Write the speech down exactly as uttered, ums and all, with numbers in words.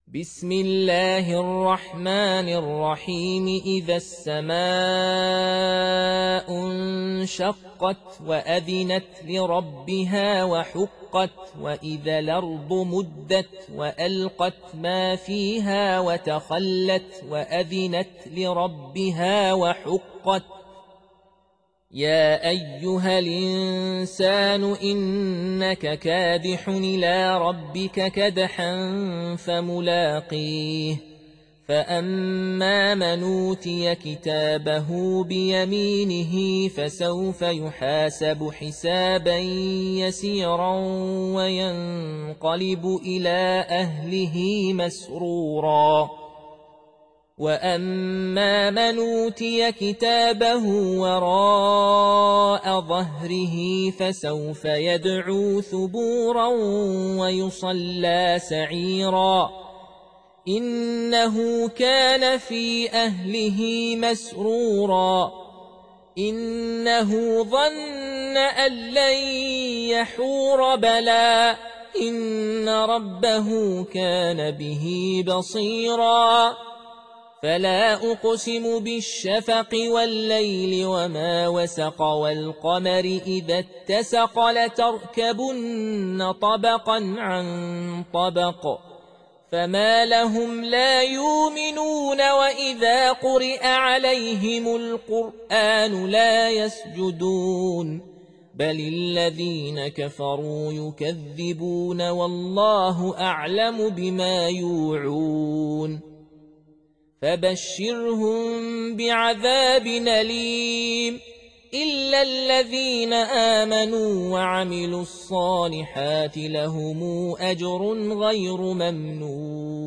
بسم الله الرحمن الرحيم إذا السماء انشقت وأذنت لربها وحقت وإذا الأرض مدت وألقت ما فيها وتخلت وأذنت لربها وحقت يا أيها الإنسان إنك كادح إلى ربك كدحا فملاقيه فأما من أوتي كتابه بيمينه فسوف يحاسب حسابا يسيرا وينقلب إلى أهله مسرورا وأما من أوتي كتابه وراء ظهره فسوف يدعو ثبورا ويصلى سعيرا إنه كان في أهله مسرورا إنه ظن أن لن يحور بلى إن ربه كان به بصيرا فلا أقسم بالشفق والليل وما وسق والقمر إذا اتسق لتركبن طبقا عن طبق فما لهم لا يؤمنون وإذا قرئ عليهم القرآن لا يسجدون بل الذين كفروا يكذبون والله أعلم بما يوعون فبشرهم بعذاب أليم إلا الذين آمنوا وعملوا الصالحات لهم أجر غير ممنون